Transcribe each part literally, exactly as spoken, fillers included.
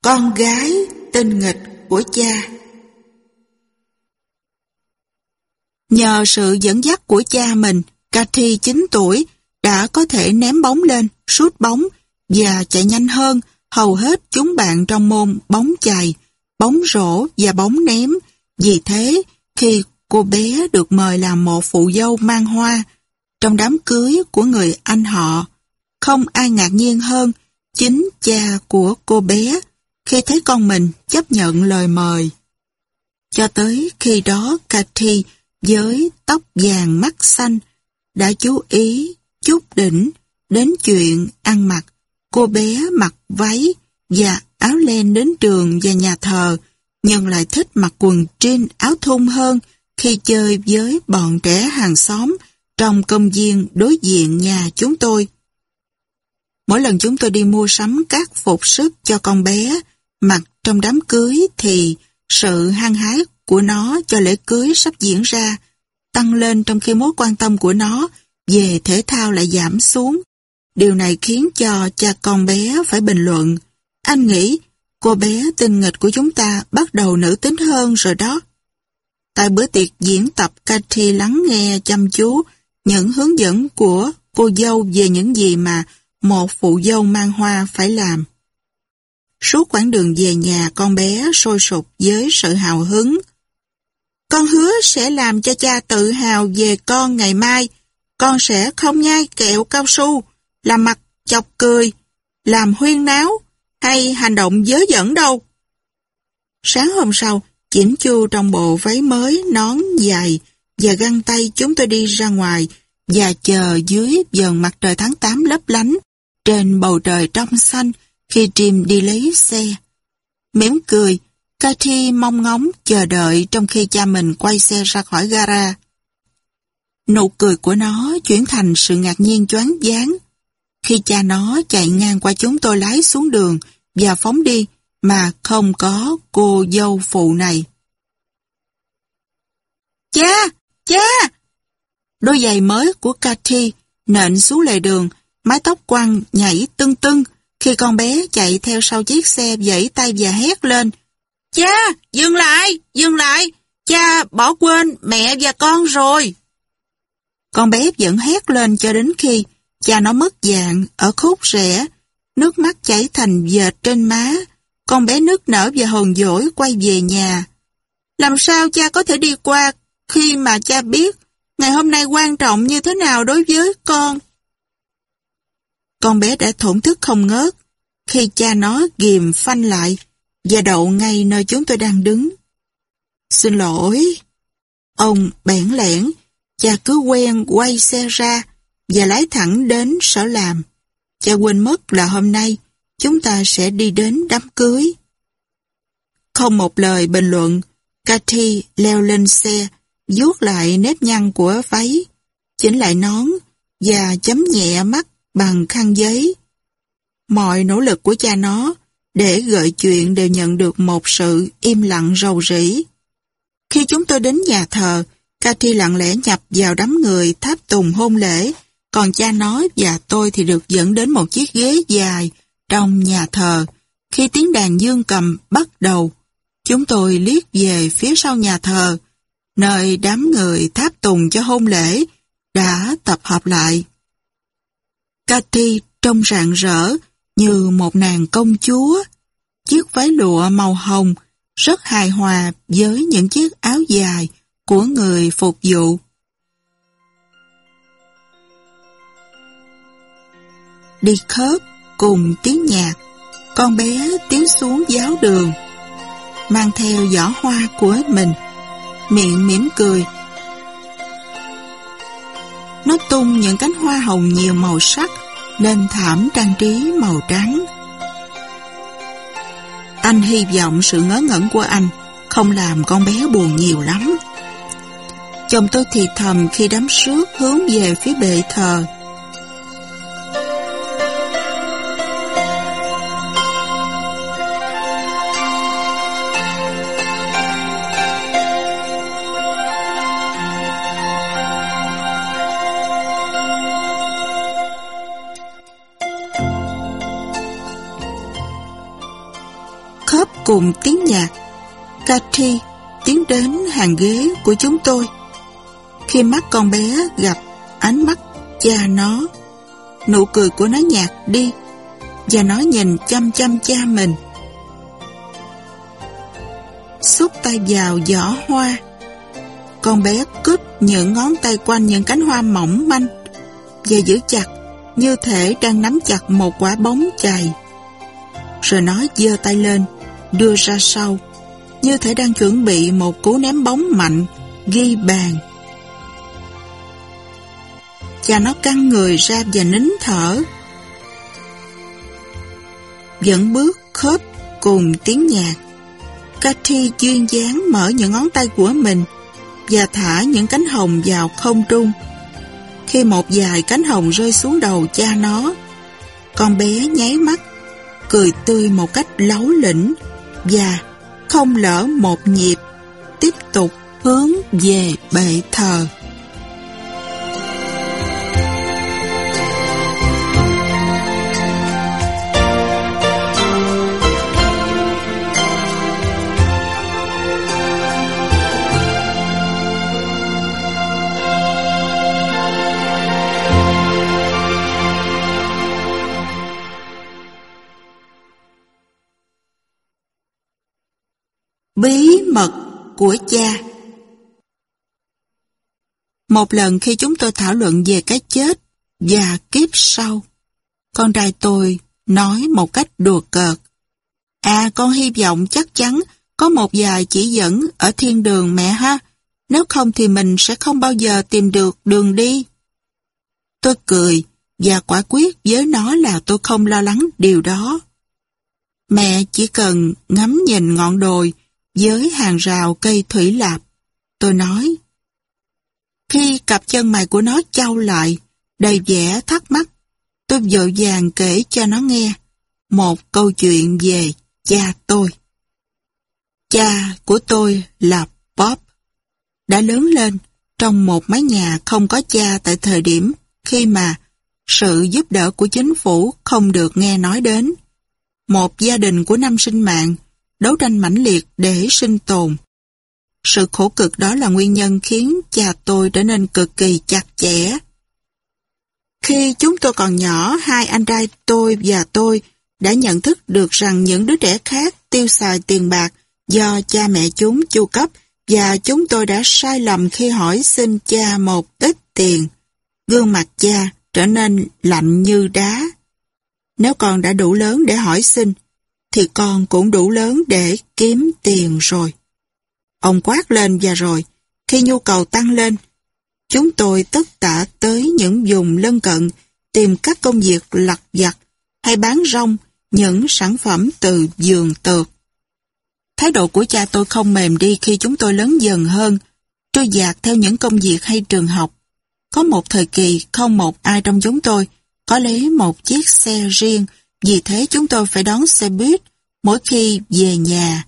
con gái tinh nghịch của cha. Nhờ sự dẫn dắt của cha mình, Cathy chín tuổi đã có thể ném bóng lên, sút bóng và chạy nhanh hơn hầu hết chúng bạn trong môn bóng chày, bóng rổ và bóng ném. Vì thế, khi cô bé được mời làm một phụ dâu mang hoa trong đám cưới của người anh họ, không ai ngạc nhiên hơn chính cha của cô bé khi thấy con mình chấp nhận lời mời. Cho tới khi đó, Cathy với tóc vàng mắt xanh đã chú ý chút đỉnh đến chuyện ăn mặc. Cô bé mặc váy và áo len đến trường và nhà thờ, nhưng lại thích mặc quần jean áo thun hơn khi chơi với bọn trẻ hàng xóm trong công viên đối diện nhà chúng tôi. Mỗi lần chúng tôi đi mua sắm các phục sức cho con bé mặc trong đám cưới thì sự hăng hái của nó cho lễ cưới sắp diễn ra tăng lên, trong khi mối quan tâm của nó về thể thao lại giảm xuống. Điều này khiến cho cha con bé phải bình luận: anh nghĩ cô bé tinh nghịch của chúng ta bắt đầu nữ tính hơn rồi đó. Tại bữa tiệc diễn tập, Cathy lắng nghe chăm chú những hướng dẫn của cô dâu về những gì mà một phụ dâu mang hoa phải làm. Suốt quãng đường về nhà, con bé sôi sục với sự hào hứng. Con hứa sẽ làm cho cha tự hào về con ngày mai. Con sẽ không nhai kẹo cao su, làm mặt chọc cười, làm huyên náo hay hành động dớ dẫn đâu. Sáng hôm sau, chỉnh chu trong bộ váy mới, nón dài và găng tay, chúng tôi đi ra ngoài và chờ dưới vầng mặt trời tháng tám lấp lánh trên bầu trời trong xanh khi Jim đi lấy xe. Mỉm cười, Cathy mong ngóng chờ đợi trong khi cha mình quay xe ra khỏi gara. Nụ cười của nó chuyển thành sự ngạc nhiên choáng váng khi cha nó chạy ngang qua chúng tôi, lái xuống đường và phóng đi mà không có cô dâu phụ này. Cha! Cha! Đôi giày mới của Cathy nện xuống lề đường, mái tóc quăn nhảy tưng tưng khi con bé chạy theo sau chiếc xe, vẫy tay và hét lên: Cha! Dừng lại! Dừng lại! Cha bỏ quên mẹ và con rồi! Con bé vẫn hét lên cho đến khi cha nó mất dạng ở khúc rẽ, nước mắt chảy thành vệt trên má. Con bé nức nở và hờn dỗi quay về nhà. Làm sao cha có thể đi qua khi mà cha biết ngày hôm nay quan trọng như thế nào đối với con? Con bé đã thổn thức không ngớt khi cha nó ghìm phanh lại và đậu ngay nơi chúng tôi đang đứng. Xin lỗi. Ông bẽn lẽn, cha cứ quen quay xe ra và lái thẳng đến sở làm. Cha quên mất là hôm nay chúng ta sẽ đi đến đám cưới. Không một lời bình luận, Cathy leo lên xe, vuốt lại nếp nhăn của váy, chỉnh lại nón và chấm nhẹ mắt bằng khăn giấy. Mọi nỗ lực của cha nó để gợi chuyện đều nhận được một sự im lặng rầu rĩ. Khi chúng tôi đến nhà thờ, Cathy lặng lẽ nhập vào đám người tháp tùng hôn lễ, còn cha nó và tôi thì được dẫn đến một chiếc ghế dài trong nhà thờ. Khi tiếng đàn dương cầm bắt đầu, chúng tôi liếc về phía sau nhà thờ, nơi đám người tháp tùng cho hôn lễ đã tập hợp lại. Cathy trông rạng rỡ như một nàng công chúa. Chiếc váy lụa màu hồng rất hài hòa với những chiếc áo dài của người phục vụ. Đi khớp cùng tiếng nhạc, con bé tiến xuống giáo đường, mang theo giỏ hoa của mình, miệng mỉm cười. Nó tung những cánh hoa hồng nhiều màu sắc lên thảm trang trí màu trắng. Anh hy vọng sự ngớ ngẩn của anh không làm con bé buồn nhiều lắm. Chồng tôi thì thầm khi đám sước hướng về phía bệ thờ. Cùng tiếng nhạc, Cathy tiến đến hàng ghế của chúng tôi. Khi mắt con bé gặp ánh mắt cha nó, nụ cười của nó nhạt đi, và nó nhìn chăm chăm cha mình. Xúc tay vào giỏ hoa, con bé cướp những ngón tay quanh những cánh hoa mỏng manh và giữ chặt như thể đang nắm chặt một quả bóng chày. Rồi nó giơ tay lên, đưa ra sau, như thể đang chuẩn bị một cú ném bóng mạnh, ghi bàn. Cha nó căng người ra và nín thở, vẫn bước khớp cùng tiếng nhạc. Cathy duyên dáng mở những ngón tay của mình và thả những cánh hồng vào không trung. Khi một vài cánh hồng rơi xuống đầu cha nó, con bé nháy mắt, cười tươi một cách láu lĩnh và không lỡ một nhịp, tiếp tục hướng về bệ thờ. Bí mật của cha. Một lần khi chúng tôi thảo luận về cái chết và kiếp sau, con trai tôi nói một cách đùa cợt: À, con hy vọng chắc chắn có một vài chỉ dẫn ở thiên đường mẹ ha, nếu không thì mình sẽ không bao giờ tìm được đường đi. Tôi cười và quả quyết với nó là tôi không lo lắng điều đó. Mẹ chỉ cần ngắm nhìn ngọn đồi với hàng rào cây thủy lạp. Tôi nói. Khi cặp chân mày của nó chau lại, đầy vẻ thắc mắc, tôi vội vàng kể cho nó nghe một câu chuyện về cha tôi. Cha của tôi là Bob, đã lớn lên trong một mái nhà không có cha tại thời điểm khi mà sự giúp đỡ của chính phủ không được nghe nói đến. Một gia đình của năm sinh mạng, đấu tranh mãnh liệt để sinh tồn. Sự khổ cực đó là nguyên nhân khiến cha tôi trở nên cực kỳ chặt chẽ. Khi chúng tôi còn nhỏ, hai anh trai tôi và tôi đã nhận thức được rằng những đứa trẻ khác tiêu xài tiền bạc do cha mẹ chúng chu cấp, và chúng tôi đã sai lầm khi hỏi xin cha một ít tiền. Gương mặt cha trở nên lạnh như đá. Nếu con đã đủ lớn để hỏi xin, thì con cũng đủ lớn để kiếm tiền rồi. Ông quát lên, và rồi, khi nhu cầu tăng lên, chúng tôi tất tả tới những vùng lân cận tìm các công việc lặt vặt hay bán rong những sản phẩm từ vườn tược. Thái độ của cha tôi không mềm đi khi chúng tôi lớn dần hơn, trôi dạt theo những công việc hay trường học. Có một thời kỳ không một ai trong chúng tôi có lấy một chiếc xe riêng, vì thế chúng tôi phải đón xe buýt mỗi khi về nhà.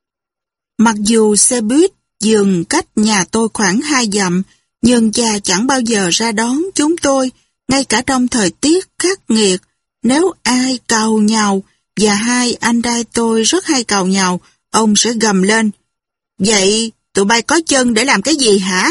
Mặc dù xe buýt dừng cách nhà tôi khoảng hai dặm, nhưng cha chẳng bao giờ ra đón chúng tôi, ngay cả trong thời tiết khắc nghiệt. Nếu ai càu nhàu, và hai anh trai tôi rất hay càu nhàu, ông sẽ gầm lên: Vậy tụi bay có chân để làm cái gì hả?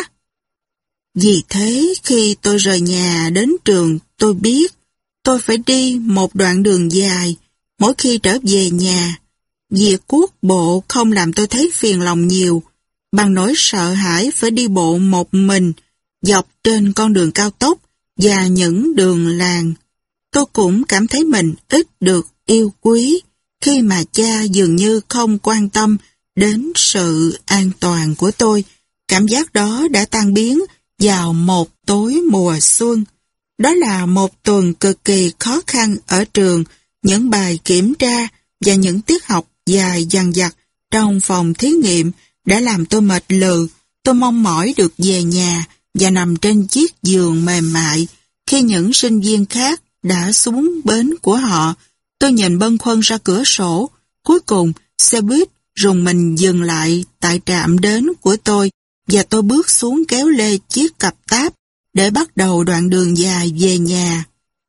Vì thế khi tôi rời nhà đến trường, tôi biết tôi phải đi một đoạn đường dài mỗi khi trở về nhà. Việc cuốc bộ không làm tôi thấy phiền lòng nhiều, bằng nỗi sợ hãi phải đi bộ một mình dọc trên con đường cao tốc và những đường làng. Tôi cũng cảm thấy mình ít được yêu quý khi mà cha dường như không quan tâm đến sự an toàn của tôi. Cảm giác đó đã tan biến vào một tối mùa xuân. Đó là một tuần cực kỳ khó khăn ở trường, những bài kiểm tra và những tiết học dài dằng dặc trong phòng thí nghiệm đã làm tôi mệt lừ. Tôi mong mỏi được về nhà và nằm trên chiếc giường mềm mại. Khi những sinh viên khác đã xuống bến của họ, tôi nhìn bâng khuâng ra cửa sổ. Cuối cùng, xe buýt rùng mình dừng lại tại trạm đến của tôi, và tôi bước xuống kéo lê chiếc cặp táp để bắt đầu đoạn đường dài về nhà.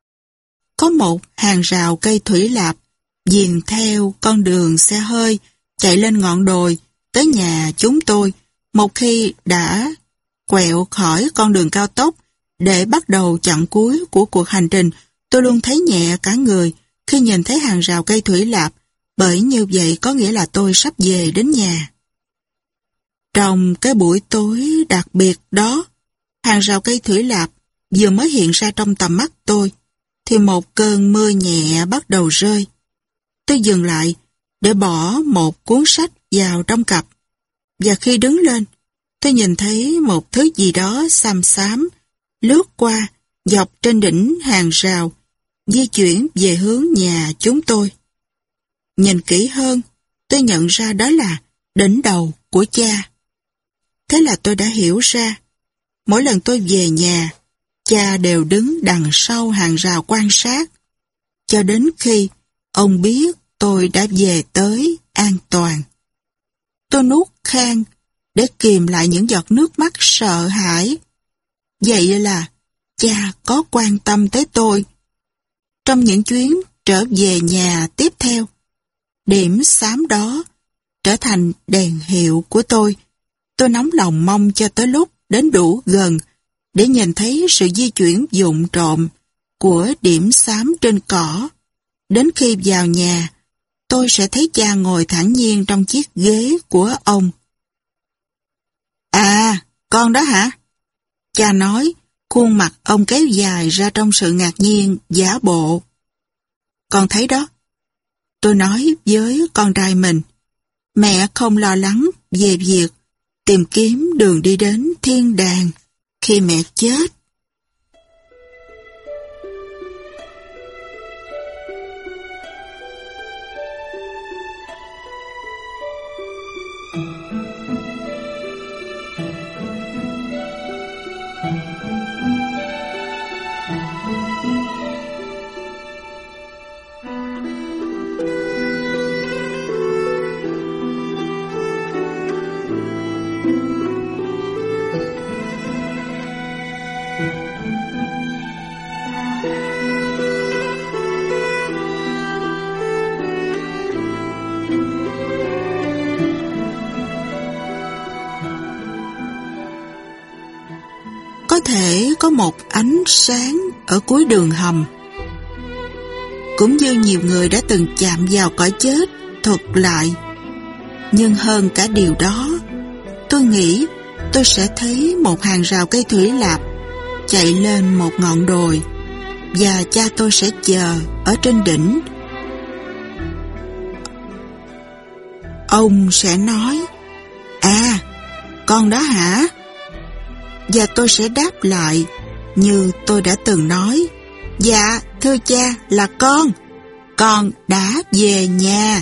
Có một hàng rào cây thủy lạp viền theo con đường xe hơi chạy lên ngọn đồi, tới nhà chúng tôi. Một khi đã quẹo khỏi con đường cao tốc để bắt đầu chặng cuối của cuộc hành trình, tôi luôn thấy nhẹ cả người khi nhìn thấy hàng rào cây thủy lạp, bởi như vậy có nghĩa là tôi sắp về đến nhà. Trong cái buổi tối đặc biệt đó, hàng rào cây thủy lạp vừa mới hiện ra trong tầm mắt tôi, thì một cơn mưa nhẹ bắt đầu rơi. Tôi dừng lại để bỏ một cuốn sách vào trong cặp, và khi đứng lên, tôi nhìn thấy một thứ gì đó xám xám lướt qua dọc trên đỉnh hàng rào, di chuyển về hướng nhà chúng tôi. Nhìn kỹ hơn, tôi nhận ra đó là đỉnh đầu của cha. Thế là tôi đã hiểu ra, mỗi lần tôi về nhà, cha đều đứng đằng sau hàng rào quan sát, cho đến khi ông biết tôi đã về tới an toàn. Tôi nuốt khan để kìm lại những giọt nước mắt sợ hãi. Vậy là cha có quan tâm tới tôi. Trong những chuyến trở về nhà tiếp theo, điểm xám đó trở thành đèn hiệu của tôi. Tôi nóng lòng mong cho tới lúc đến đủ gần để nhìn thấy sự di chuyển vụng trộm của điểm xám trên cỏ. Đến khi vào nhà, tôi sẽ thấy cha ngồi thản nhiên trong chiếc ghế của ông. À, con đó hả? Cha nói, khuôn mặt ông kéo dài ra trong sự ngạc nhiên giả bộ. Con thấy đó. Tôi nói với con trai mình, mẹ không lo lắng về việc tìm kiếm đường đi đến thiên đàng khi mẹ chết. Có thể có một ánh sáng ở cuối đường hầm. Cũng như nhiều người đã từng chạm vào cõi chết thuật lại. Nhưng hơn cả điều đó, tôi nghĩ tôi sẽ thấy một hàng rào cây thủy lạp chạy lên một ngọn đồi, và cha tôi sẽ chờ ở trên đỉnh. Ông sẽ nói, à, con đó hả? Và tôi sẽ đáp lại như tôi đã từng nói, dạ, thưa cha, là con. Con đã về nhà.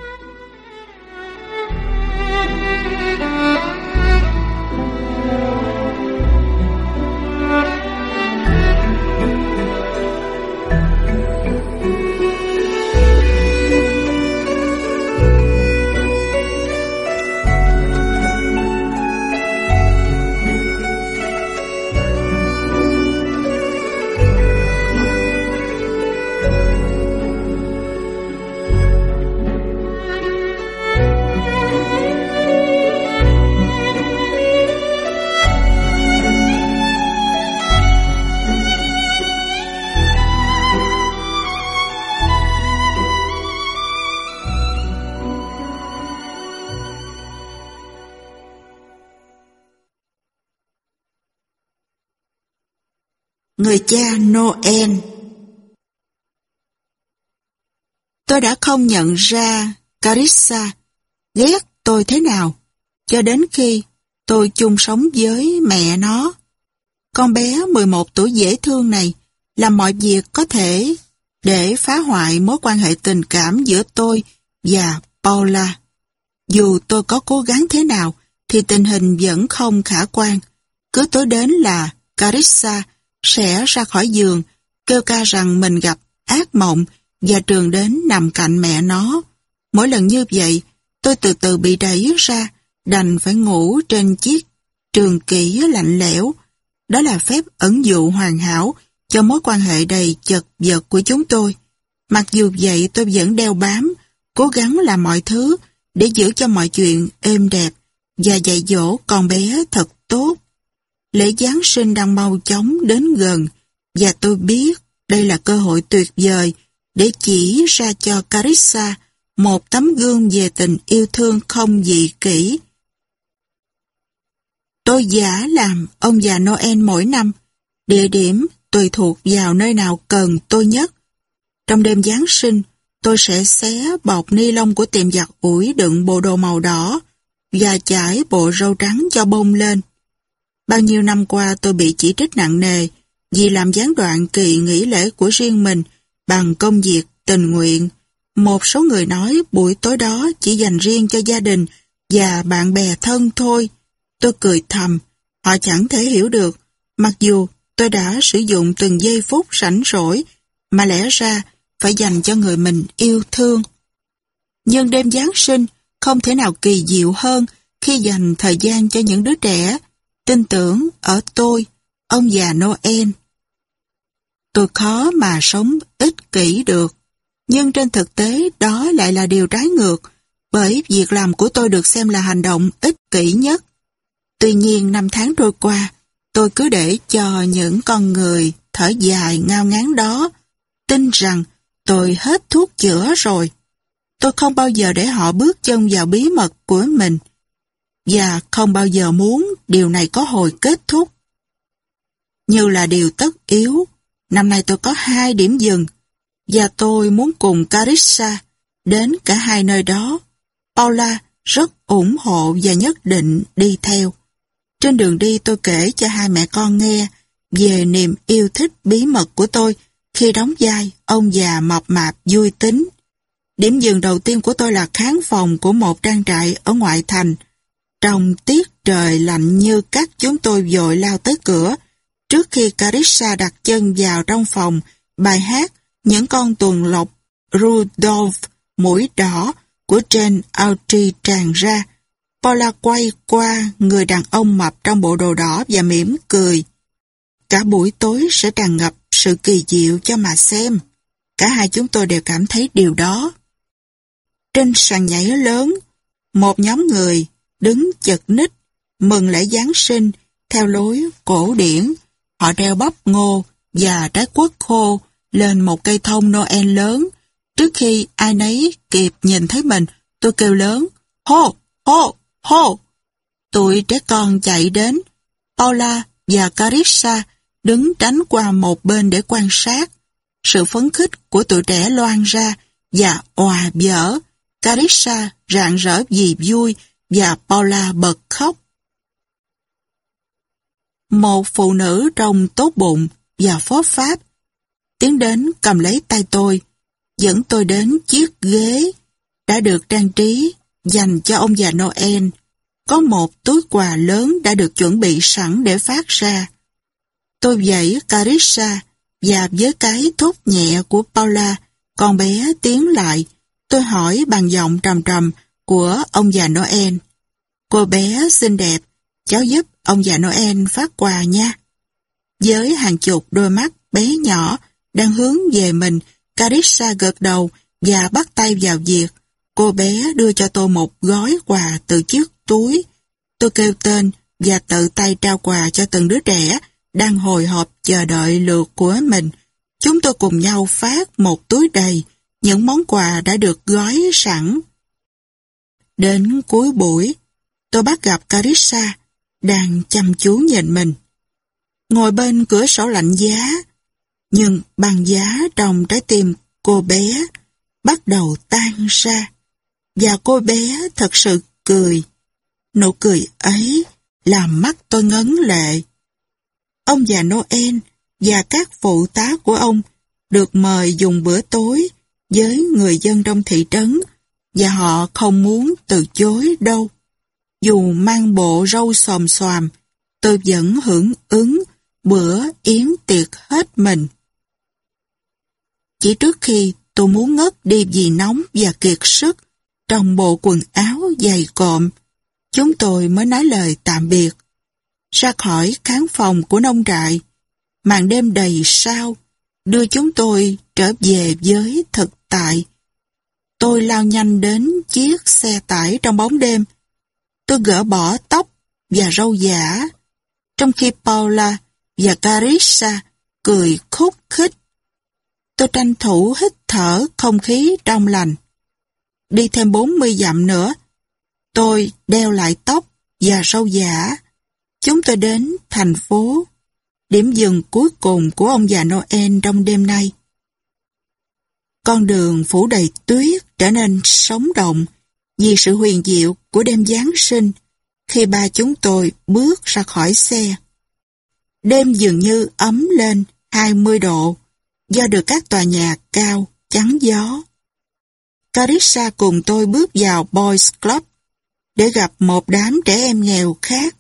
Người cha Noel. Tôi đã không nhận ra Carissa ghét tôi thế nào, cho đến khi tôi chung sống với mẹ nó. Con bé mười một tuổi dễ thương này làm mọi việc có thể để phá hoại mối quan hệ tình cảm giữa tôi và Paula. Dù tôi có cố gắng thế nào thì tình hình vẫn không khả quan. Cứ tối đến là Carissa sẽ ra khỏi giường, kêu ca rằng mình gặp ác mộng và trường đến nằm cạnh mẹ nó. Mỗi lần như vậy, tôi từ từ bị đẩy ra, đành phải ngủ trên chiếc trường kỷ lạnh lẽo. Đó là phép ẩn dụ hoàn hảo cho mối quan hệ đầy chật vật của chúng tôi. Mặc dù vậy tôi vẫn đeo bám, cố gắng làm mọi thứ để giữ cho mọi chuyện êm đẹp và dạy dỗ con bé thật tốt. Lễ Giáng sinh đang mau chóng đến gần và tôi biết đây là cơ hội tuyệt vời để chỉ ra cho Carissa một tấm gương về tình yêu thương không dị kỷ. Tôi giả làm ông già Noel mỗi năm, địa điểm tùy thuộc vào nơi nào cần tôi nhất. Trong đêm Giáng sinh, tôi sẽ xé bọc ni lông của tiệm giặt ủi đựng bộ đồ màu đỏ và chải bộ râu trắng cho bông lên. Bao nhiêu năm qua tôi bị chỉ trích nặng nề vì làm gián đoạn kỳ nghỉ lễ của riêng mình bằng công việc tình nguyện. Một số người nói buổi tối đó chỉ dành riêng cho gia đình và bạn bè thân thôi. Tôi cười thầm, họ chẳng thể hiểu được, mặc dù tôi đã sử dụng từng giây phút rảnh rỗi mà lẽ ra phải dành cho người mình yêu thương. Nhưng đêm Giáng sinh không thể nào kỳ diệu hơn khi dành thời gian cho những đứa trẻ tin tưởng ở tôi, ông già Noel. Tôi khó mà sống ích kỷ được, nhưng trên thực tế đó lại là điều trái ngược, bởi việc làm của tôi được xem là hành động ích kỷ nhất. Tuy nhiên năm tháng trôi qua, tôi cứ để cho những con người thở dài ngao ngán đó tin rằng tôi hết thuốc chữa rồi. Tôi không bao giờ để họ bước chân vào bí mật của mình, và không bao giờ muốn điều này có hồi kết thúc. Như là điều tất yếu, năm nay tôi có hai điểm dừng, và tôi muốn cùng Carissa đến cả hai nơi đó. Paula rất ủng hộ và nhất định đi theo. Trên đường đi tôi kể cho hai mẹ con nghe về niềm yêu thích bí mật của tôi khi đóng vai ông già mập mạp vui tính. Điểm dừng đầu tiên của tôi là khán phòng của một trang trại ở ngoại thành. Trong tiết trời lạnh như cắt, chúng tôi vội lao tới cửa. Trước khi Carissa đặt chân vào trong phòng, bài hát Những con tuần lộc Rudolph mũi đỏ của Jane Autry tràn ra. Paula quay qua người đàn ông mập trong bộ đồ đỏ và mỉm cười. Cả buổi tối sẽ tràn ngập sự kỳ diệu cho mà xem. Cả hai chúng tôi đều cảm thấy điều đó. Trên sàn nhảy lớn, một nhóm người đứng chật ních mừng lễ Giáng sinh theo lối cổ điển. Họ đeo bắp ngô và trái quất khô lên một cây thông Noel lớn. Trước khi ai nấy kịp nhìn thấy mình, tôi kêu lớn, hô, hô, hô. Tụi trẻ con chạy đến. Paula và Carissa đứng tránh qua một bên để quan sát. Sự phấn khích của tụi trẻ loan ra và òa vỡ. Carissa rạng rỡ vì vui và Paula bật khóc. Một phụ nữ trông tốt bụng và phó pháp tiến đến cầm lấy tay tôi, dẫn tôi đến chiếc ghế đã được trang trí dành cho ông già Noel. Có một túi quà lớn đã được chuẩn bị sẵn để phát ra. Tôi vẫy Carissa và với cái thốt nhẹ của Paula, con bé tiến lại. Tôi hỏi bằng giọng trầm trầm của ông già Noel. Cô bé xinh đẹp, cháu giúp ông già Noel phát quà nha. Với hàng chục đôi mắt bé nhỏ đang hướng về mình, Carissa gật đầu và bắt tay vào việc. Cô bé đưa cho tôi một gói quà từ chiếc túi. Tôi kêu tên và tự tay trao quà cho từng đứa trẻ đang hồi hộp chờ đợi lượt của mình. Chúng tôi cùng nhau phát một túi đầy những món quà đã được gói sẵn. Đến cuối buổi, tôi bắt gặp Carissa đang chăm chú nhìn mình. Ngồi bên cửa sổ lạnh giá, nhưng băng giá trong trái tim cô bé bắt đầu tan ra, và cô bé thật sự cười. Nụ cười ấy làm mắt tôi ngấn lệ. Ông già Noel và các phụ tá của ông được mời dùng bữa tối với người dân trong thị trấn, và họ không muốn từ chối đâu. Dù mang bộ râu xòm xoàm, tôi vẫn hưởng ứng bữa yến tiệc hết mình. Chỉ trước khi tôi muốn ngất đi vì nóng và kiệt sức trong bộ quần áo dày cộm, chúng tôi mới nói lời tạm biệt. Ra khỏi khán phòng của nông trại, màn đêm đầy sao đưa chúng tôi trở về với thực tại. Tôi lao nhanh đến chiếc xe tải trong bóng đêm. Tôi gỡ bỏ tóc và râu giả, trong khi Paula và Carissa cười khúc khích. Tôi tranh thủ hít thở không khí trong lành. Đi thêm bốn mươi dặm nữa, tôi đeo lại tóc và râu giả. Chúng tôi đến thành phố, điểm dừng cuối cùng của ông già Noel trong đêm nay. Con đường phủ đầy tuyết trở nên sống động vì sự huyền diệu của đêm Giáng sinh khi ba chúng tôi bước ra khỏi xe. Đêm dường như ấm lên hai mươi độ do được các tòa nhà cao chắn gió. Carissa cùng tôi bước vào Boys Club để gặp một đám trẻ em nghèo khác.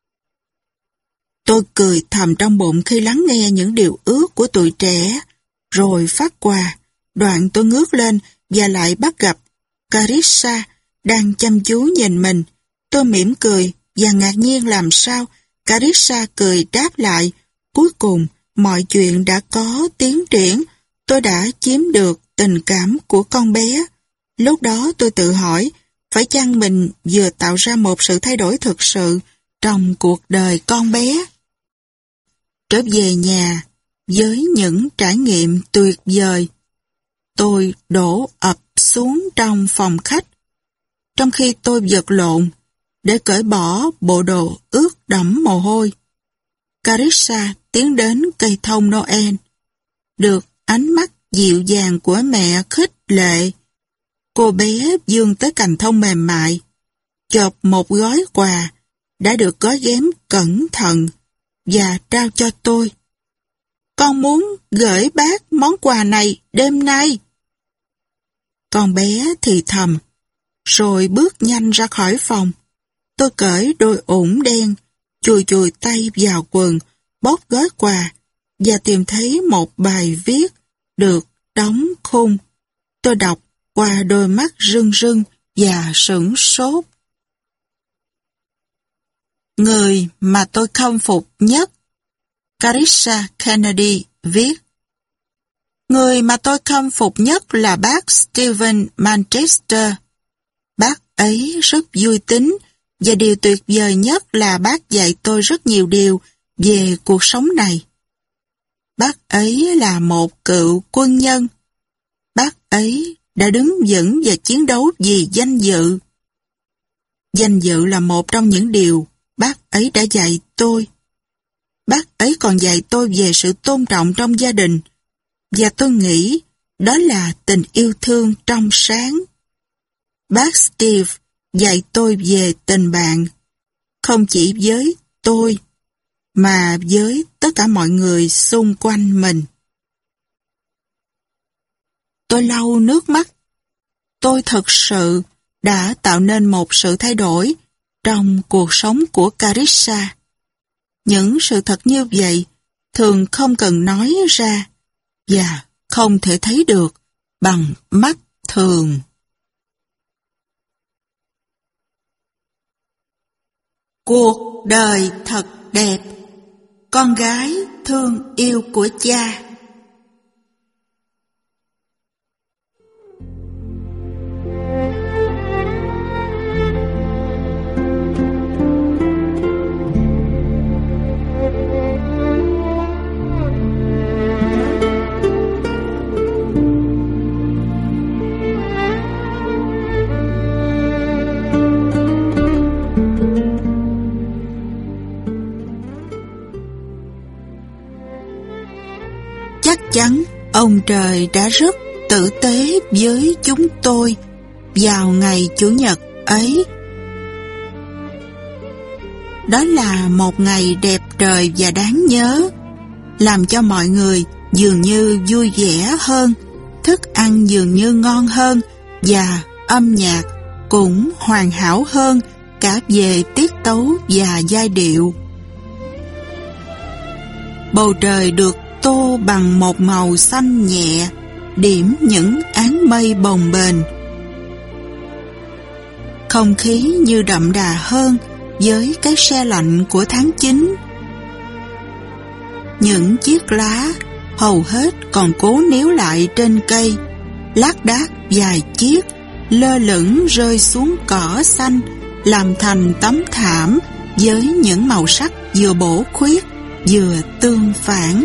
Tôi cười thầm trong bụng khi lắng nghe những điều ước của tụi trẻ, rồi phát quà. Đoạn tôi ngước lên và lại bắt gặp Carissa đang chăm chú nhìn mình. Tôi mỉm cười và ngạc nhiên làm sao Carissa cười đáp lại. Cuối cùng, mọi chuyện đã có tiến triển. Tôi đã chiếm được tình cảm của con bé. Lúc đó tôi tự hỏi, phải chăng mình vừa tạo ra một sự thay đổi thực sự trong cuộc đời con bé? Trở về nhà, với những trải nghiệm tuyệt vời, tôi đổ ập xuống trong phòng khách. Trong khi tôi vật lộn để cởi bỏ bộ đồ ướt đẫm mồ hôi, Carissa tiến đến cây thông Noel. Được ánh mắt dịu dàng của mẹ khích lệ, cô bé vươn tới cành thông mềm mại, chộp một gói quà đã được gói ghém cẩn thận và trao cho tôi. Con muốn gửi bác món quà này đêm nay. Con bé thì thầm, rồi bước nhanh ra khỏi phòng. Tôi cởi đôi ủng đen, chùi chùi tay vào quần, bóc gói quà và tìm thấy một bài viết được đóng khung. Tôi đọc qua đôi mắt rưng rưng và sửng sốt. Người mà tôi khâm phục nhất, Carissa Kennedy viết. Người mà tôi khâm phục nhất là bác Stephen Manchester. Bác ấy rất vui tính và điều tuyệt vời nhất là bác dạy tôi rất nhiều điều về cuộc sống này. Bác ấy là một cựu quân nhân. Bác ấy đã đứng vững và chiến đấu vì danh dự. Danh dự là một trong những điều bác ấy đã dạy tôi. Bác ấy còn dạy tôi về sự tôn trọng trong gia đình, và tôi nghĩ đó là tình yêu thương trong sáng. Bác Steve dạy tôi về tình bạn, không chỉ với tôi, mà với tất cả mọi người xung quanh mình. Tôi lau nước mắt. Tôi thực sự đã tạo nên một sự thay đổi trong cuộc sống của Carissa. Những sự thật như vậy thường không cần nói ra và không thể thấy được bằng mắt thường. Cuộc đời thật đẹp. Con gái thương yêu của cha. Chắc chắn ông trời đã rất tử tế với chúng tôi vào ngày Chủ nhật ấy. Đó là một ngày đẹp trời và đáng nhớ, làm cho mọi người dường như vui vẻ hơn, thức ăn dường như ngon hơn và âm nhạc cũng hoàn hảo hơn cả về tiết tấu và giai điệu. Bầu trời được tô bằng một màu xanh nhẹ, điểm những áng mây bồng bềnh. Không khí như đậm đà hơn với cái se lạnh của tháng chín. Những chiếc lá hầu hết còn cố níu lại trên cây, lác đác vài chiếc, lơ lửng rơi xuống cỏ xanh, làm thành tấm thảm với những màu sắc vừa bổ khuyết, vừa tương phản.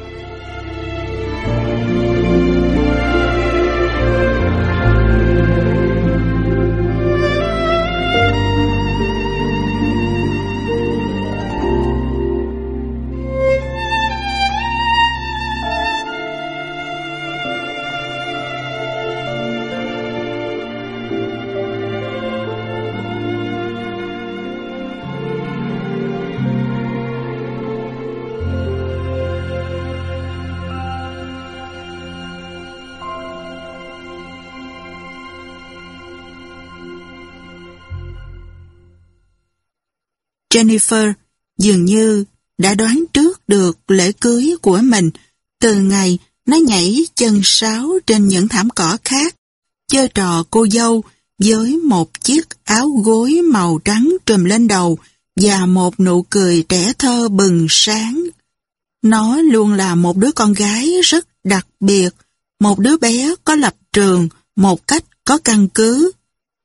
Jennifer dường như đã đoán trước được lễ cưới của mình từ ngày nó nhảy chân sáo trên những thảm cỏ khác, chơi trò cô dâu với một chiếc áo gối màu trắng trùm lên đầu và một nụ cười trẻ thơ bừng sáng. Nó luôn là một đứa con gái rất đặc biệt, một đứa bé có lập trường, một cách có căn cứ.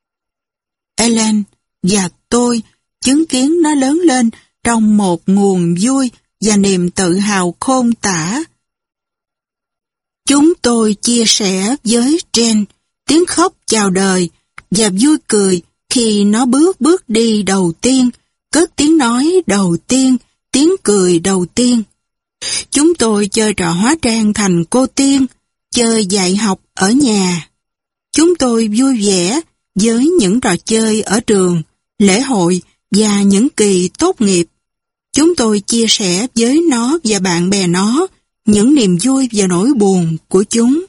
Ellen và tôi chứng kiến nó lớn lên trong một nguồn vui và niềm tự hào khôn tả. Chúng tôi chia sẻ với Jen tiếng khóc chào đời và vui cười khi nó bước bước đi đầu tiên, cất tiếng nói đầu tiên, tiếng cười đầu tiên. Chúng tôi chơi trò hóa trang thành cô tiên, chơi dạy học ở nhà. Chúng tôi vui vẻ với những trò chơi ở trường, lễ hội và những kỳ tốt nghiệp. Chúng tôi chia sẻ với nó và bạn bè nó những niềm vui và nỗi buồn của chúng.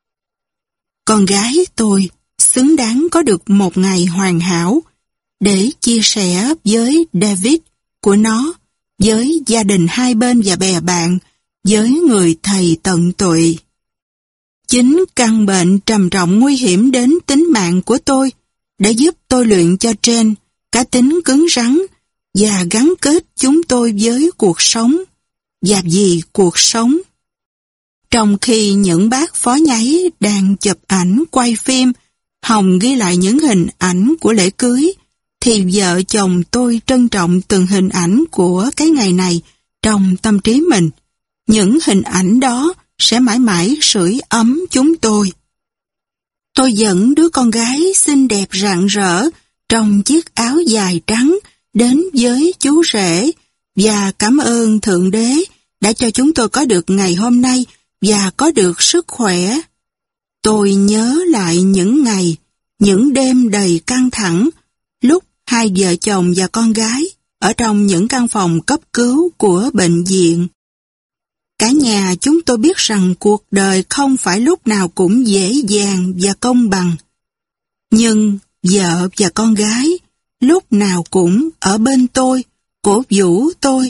Con gái tôi xứng đáng có được một ngày hoàn hảo để chia sẻ với David của nó, với gia đình hai bên và bè bạn, với người thầy tận tụy. Chính căn bệnh trầm trọng nguy hiểm đến tính mạng của tôi đã giúp tôi luyện cho Jen cá tính cứng rắn và gắn kết chúng tôi với cuộc sống và vì cuộc sống. Trong khi những bác phó nháy đang chụp ảnh quay phim, Hồng ghi lại những hình ảnh của lễ cưới, thì vợ chồng tôi trân trọng từng hình ảnh của cái ngày này trong tâm trí mình. Những hình ảnh đó sẽ mãi mãi sưởi ấm chúng tôi. Tôi dẫn đứa con gái xinh đẹp rạng rỡ trong chiếc áo dài trắng đến với chú rể và cảm ơn Thượng Đế đã cho chúng tôi có được ngày hôm nay và có được sức khỏe. Tôi nhớ lại những ngày, những đêm đầy căng thẳng, lúc hai vợ chồng và con gái ở trong những căn phòng cấp cứu của bệnh viện. Cả nhà chúng tôi biết rằng cuộc đời không phải lúc nào cũng dễ dàng và công bằng. Nhưng vợ và con gái lúc nào cũng ở bên tôi, cổ vũ tôi.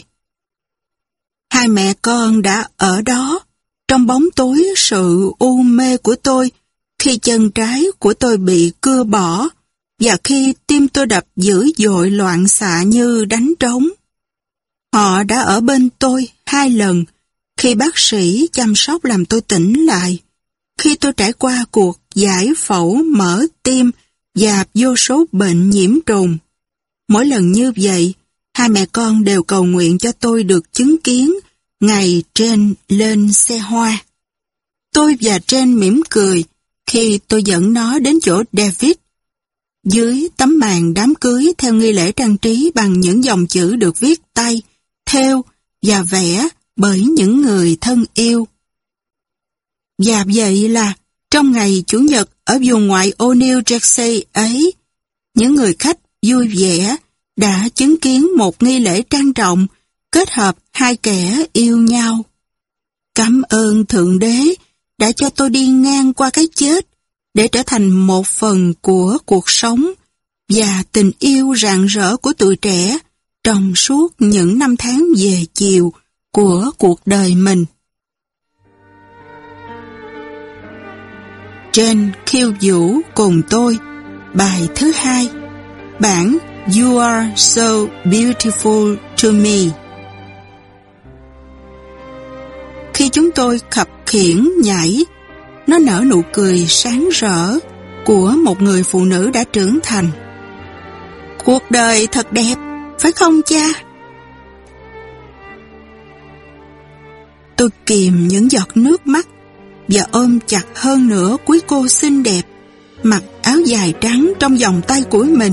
Hai mẹ con đã ở đó, trong bóng tối sự u mê của tôi, khi chân trái của tôi bị cưa bỏ, và khi tim tôi đập dữ dội loạn xạ như đánh trống. Họ đã ở bên tôi hai lần, khi bác sĩ chăm sóc làm tôi tỉnh lại, khi tôi trải qua cuộc giải phẫu mở tim và vô số bệnh nhiễm trùng. Mỗi lần như vậy, hai mẹ con đều cầu nguyện cho tôi được chứng kiến ngày Jen lên xe hoa. Tôi và Jen mỉm cười khi tôi dẫn nó đến chỗ David. Dưới tấm màn đám cưới theo nghi lễ trang trí bằng những dòng chữ được viết tay, thêu và vẽ bởi những người thân yêu. Và vậy là trong ngày Chủ nhật ở vùng ngoại ô New Jersey ấy, những người khách vui vẻ đã chứng kiến một nghi lễ trang trọng kết hợp hai kẻ yêu nhau. Cảm ơn Thượng Đế đã cho tôi đi ngang qua cái chết để trở thành một phần của cuộc sống và tình yêu rạng rỡ của tuổi trẻ trong suốt những năm tháng về chiều của cuộc đời mình. Jen khiêu vũ cùng tôi, bài thứ hai, bản You Are So Beautiful to Me. Khi chúng tôi khập khiễng nhảy, Nó nở nụ cười sáng rỡ của một người phụ nữ đã trưởng thành. Cuộc đời thật đẹp, phải không cha? Tôi kìm những giọt nước mắt và ôm chặt hơn nữa quý cô xinh đẹp, mặc áo dài trắng trong vòng tay của mình.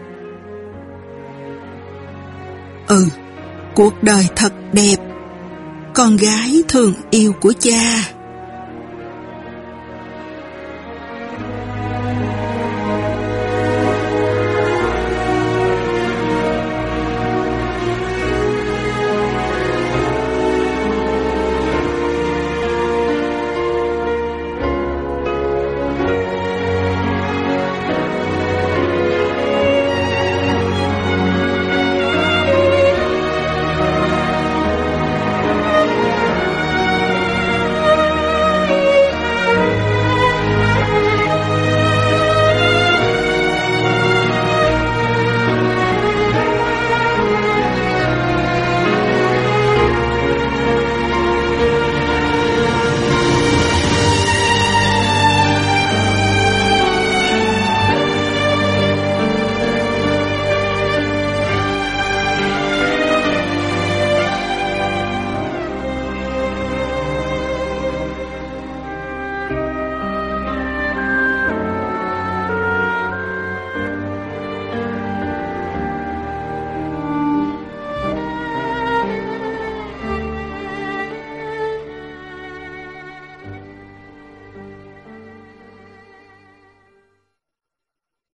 Ừ, cuộc đời thật đẹp, con gái thương yêu của cha.